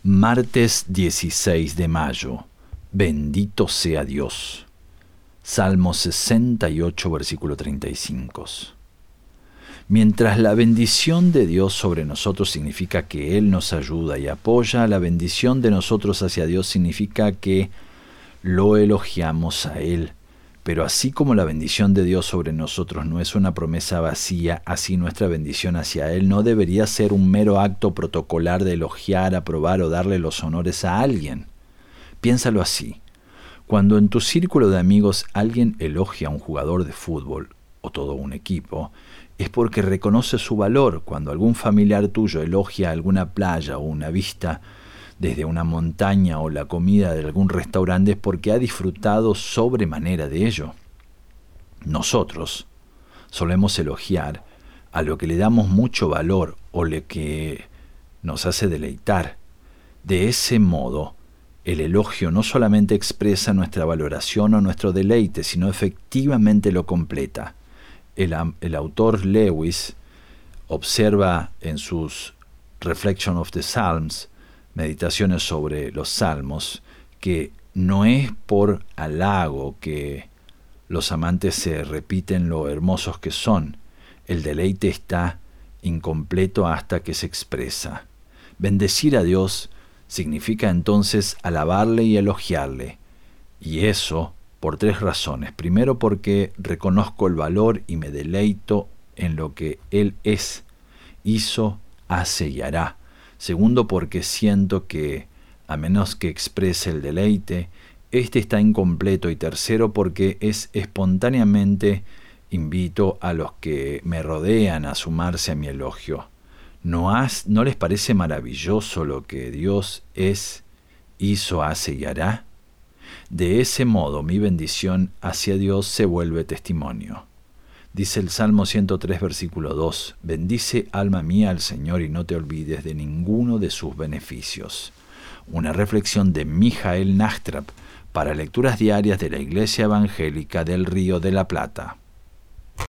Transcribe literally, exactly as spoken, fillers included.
Martes dieciséis de mayo. Bendito sea Dios. Salmo sesenta y ocho, versículo treinta y cinco. Mientras la bendición de Dios sobre nosotros significa que Él nos ayuda y apoya, la bendición de nosotros hacia Dios significa que lo elogiamos a Él. Pero así como la bendición de Dios sobre nosotros no es una promesa vacía, así nuestra bendición hacia Él no debería ser un mero acto protocolar de elogiar, aprobar o darle los honores a alguien. Piénsalo así. Cuando en tu círculo de amigos alguien elogia a un jugador de fútbol o todo un equipo, es porque reconoce su valor. Cuando algún familiar tuyo elogia alguna playa o una vista desde una montaña o la comida de algún restaurante, es porque ha disfrutado sobremanera de ello. Nosotros solemos elogiar a lo que le damos mucho valor o lo que nos hace deleitar. De ese modo, el elogio no solamente expresa nuestra valoración o nuestro deleite, sino efectivamente lo completa. El, el autor Lewis observa en sus Reflection of the Psalms, meditaciones sobre los salmos, que no es por halago que los amantes se repiten lo hermosos que son. El deleite está incompleto hasta que se expresa. Bendecir a Dios significa entonces alabarle y elogiarle, y eso por tres razones. Primero, porque reconozco el valor y me deleito en lo que Él es, hizo, hace y hará. Segundo, porque siento que, a menos que exprese el deleite, este está incompleto. Y tercero, porque es espontáneamente invito a los que me rodean a sumarse a mi elogio. ¿No, has, ¿No les parece maravilloso lo que Dios es, hizo, hace y hará? De ese modo, mi bendición hacia Dios se vuelve testimonio. Dice el Salmo ciento tres, versículo dos, bendice alma mía al Señor y no te olvides de ninguno de sus beneficios. Una reflexión de Mijael Nachtrab para lecturas diarias de la Iglesia Evangélica del Río de la Plata.